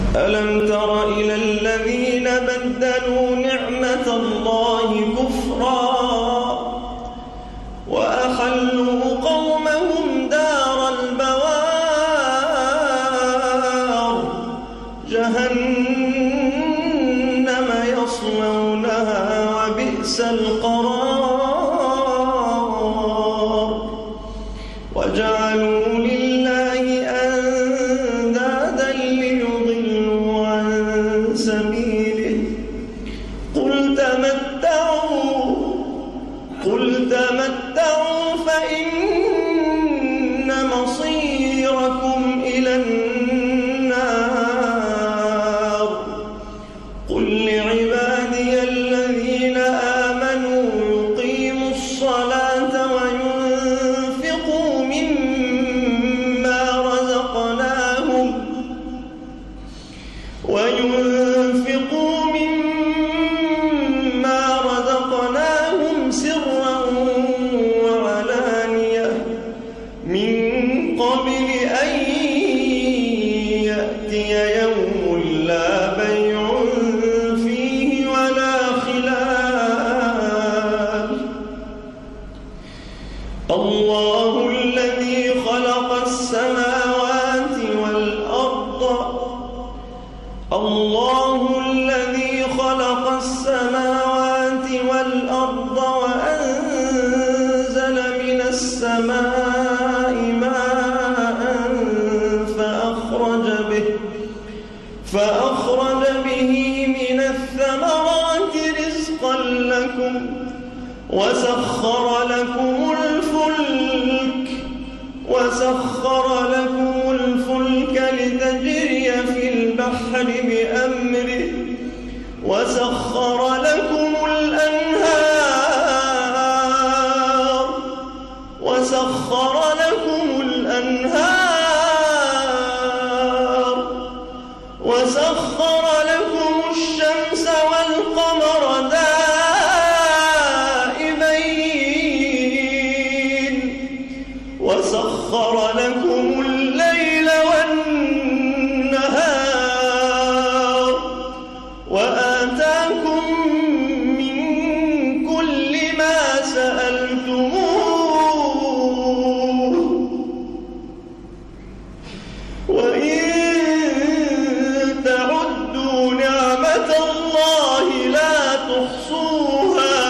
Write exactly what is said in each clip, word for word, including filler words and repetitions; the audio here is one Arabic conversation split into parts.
ألم تر إلى الذين بدلوا نعمة الله كفرا وأحلوا قومهم دار البوار جهنم يصلونها وبئس القرار وجعلوا لله أندادا ليضلوا عن سبيله قل تمتعوا قل تمتعوا فإن مصيركم إلى النار قل لعبادي الذين آمنوا يقيموا الصلاة وينفقوا مما رزقناهم وينفقوا مما رزقناهم سرا وعلانية من قبل أن يأتي يوم لا بيع فيه ولا خلال الله الذي خلق السماوات والأرض الله الذي خلق السماوات والأرض وأنزل من السماء ماء فأخرج به فأخرج به من الثمرات رزقا لكم وسخر لكم الفلك وسخر لكم الفلك لتجري في البحر بأمره وسخر لكم الأنهار وسخر لكم الأنهار وسخر لكم الشمس والقمر دائبين وسخر لكم الليل والنهار وآتاكم من كل ما سألتموه وإن تعدوا نعمة الله لا تحصوها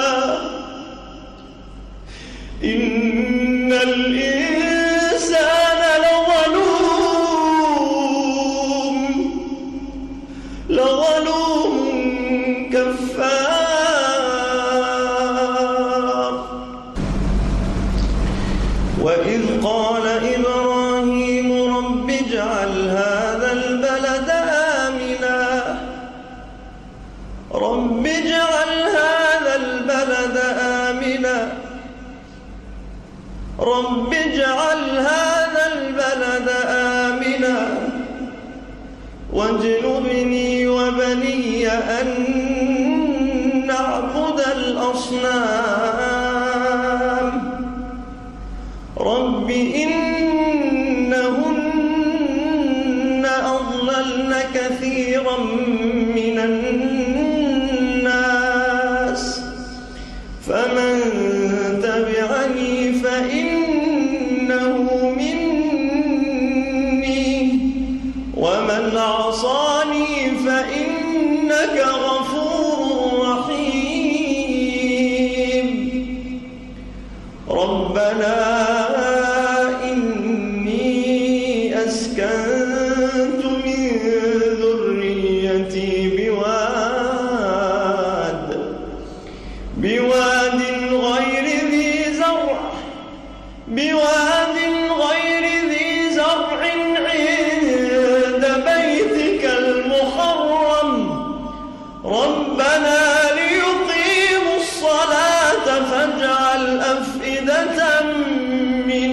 إن الإنسان لظلوم لظلوم كفار وإذ قال إبراهيم رب اجعل هذا البلد آمنا رب اجعل هذا البلد آمنا رب اجعل هذا البلد آمنا واجنبني وبني أن نعبد الأصنام رب إنهن أضللن كثيرا من الناس فمن تبعني فإنه مني ومن عصاني فإنك غفور رحيم ربنا إني أسكنت من ذريتي بواد بواد غير ذي زرع بواد غير ذي زرع عند بيتك المحرم ربنا ليقيموا الصلاة فاجعل أفئدة من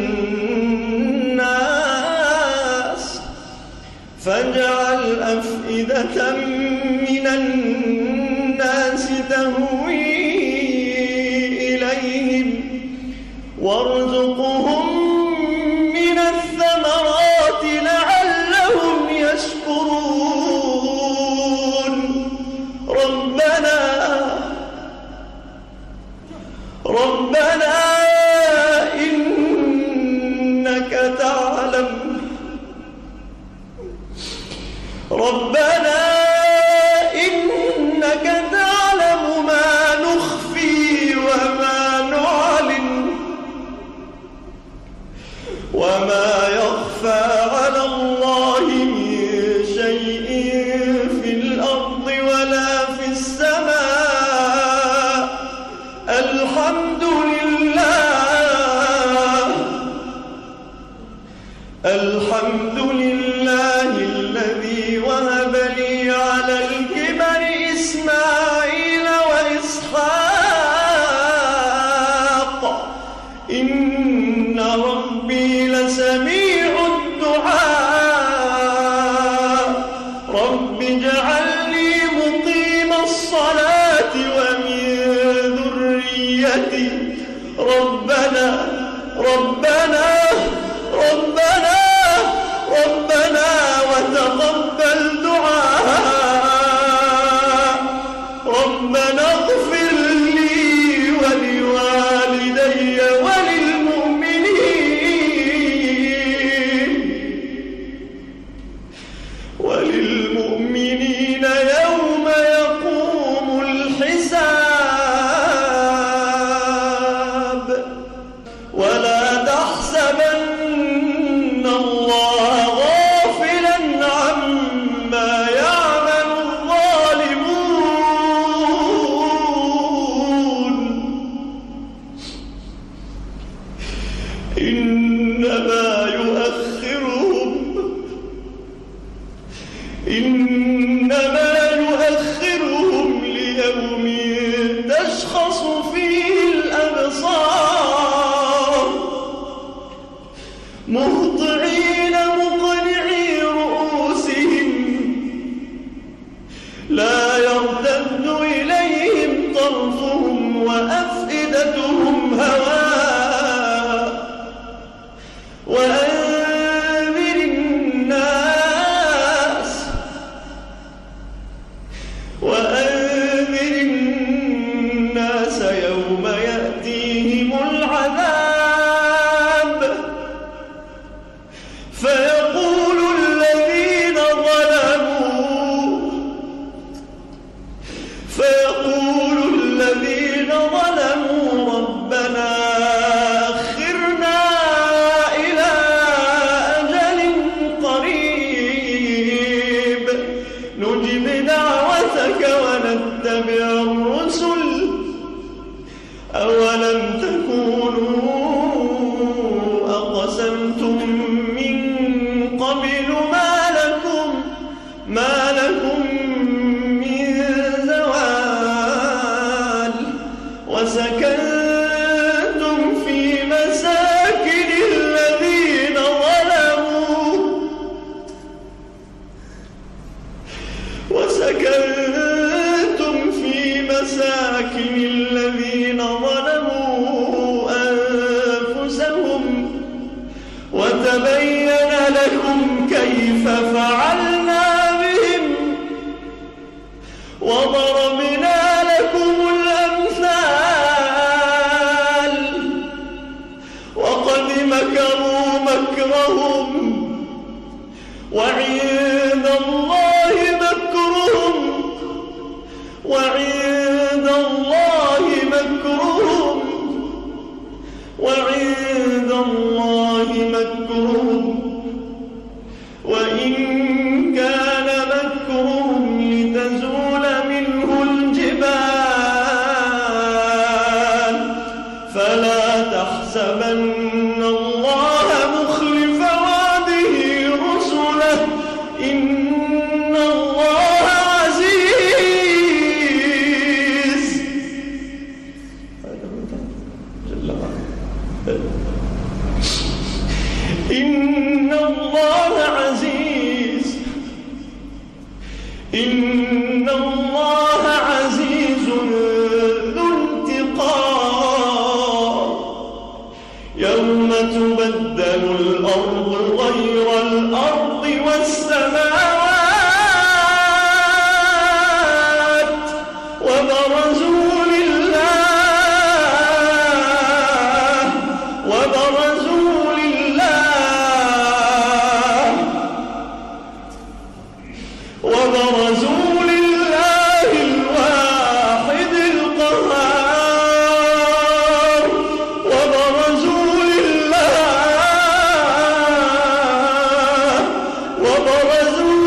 الناس فاجعل أفئدة من الناس تهوي إليهم وارزقهم من الثمرات لعلهم يشكرون الحمد لله الذي وهب لي على الكبر إسماعيل وإسحاق إن ربي لسميع الدعاء رب اجعلني مقيم الصلاة ومن ذريتي ربنا ربنا ربنا ربنا وتقبل دعاء ربنا اغفر لي ولوالدي وللمؤمنين وللمؤمنين يوم يقوم الحساب ولا تحسبن الله غافلا عما يعمل الظالمون إنما يؤخرهم إنما يؤخرهم ليوم تشخص فيه الأبصار مهطعين مقنعي رؤوسهم لا يرتد إليهم طرفهم وأفئدتهم هواء وأنذر الناس وأنذر الناس يوم يأتيهم العذاب فيقول الذين ظلموا فيقول الذين ظلموا ربنا أخرنا إلى أجل قريب نجب دعوتك ونتبع الرسل أولم تكونوا أقسمتم من قبل ما لكم ما لكم من زوال وسكنتم في مساكن الذين ظلموا وسكنتم في مساكن الذين ظلموا أنفسهم وتبين لكم كيف فعلنا بهم وضربنا لكم الأمثال وقد مكروا مكرهم وعند الله مكرهم وعند الله مكرهم وعند الله مكرهم وإن كان مكرهم لتزول منه الجبال فلا تحسبن الله مخلف وعده رسله إن الله عزيز إن الله عزيز إن الله عزيز ذو انتقام يوم تبدل الأرض غير الأرض والسماوات وبرزوا لله وبرزوا لله وبرزوا لله الواحد القهار وبرزوا لله وبرزوا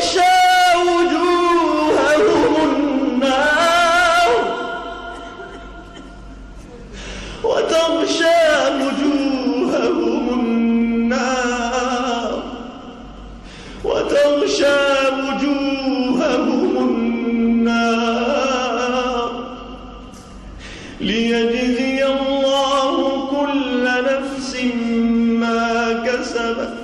وتغشى وجوههم النار وتغشى وجوههم النار وتغشى وجوههم النار ليجزي الله كل نفس ما كسبت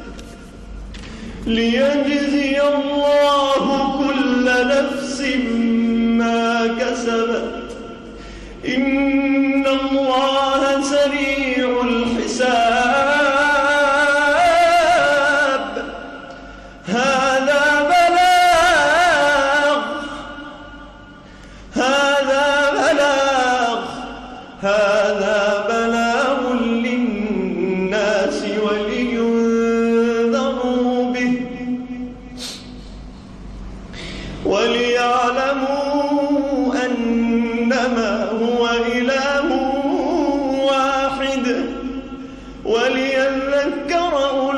ليجزي الله كل نفس ما كسبت إن الله سريع الحساب. هذا بلاغ هذا بلاغ هذا بلاغ للناس ولينذروا به وليعلموا أنما هو إله واحد وليذكر أولو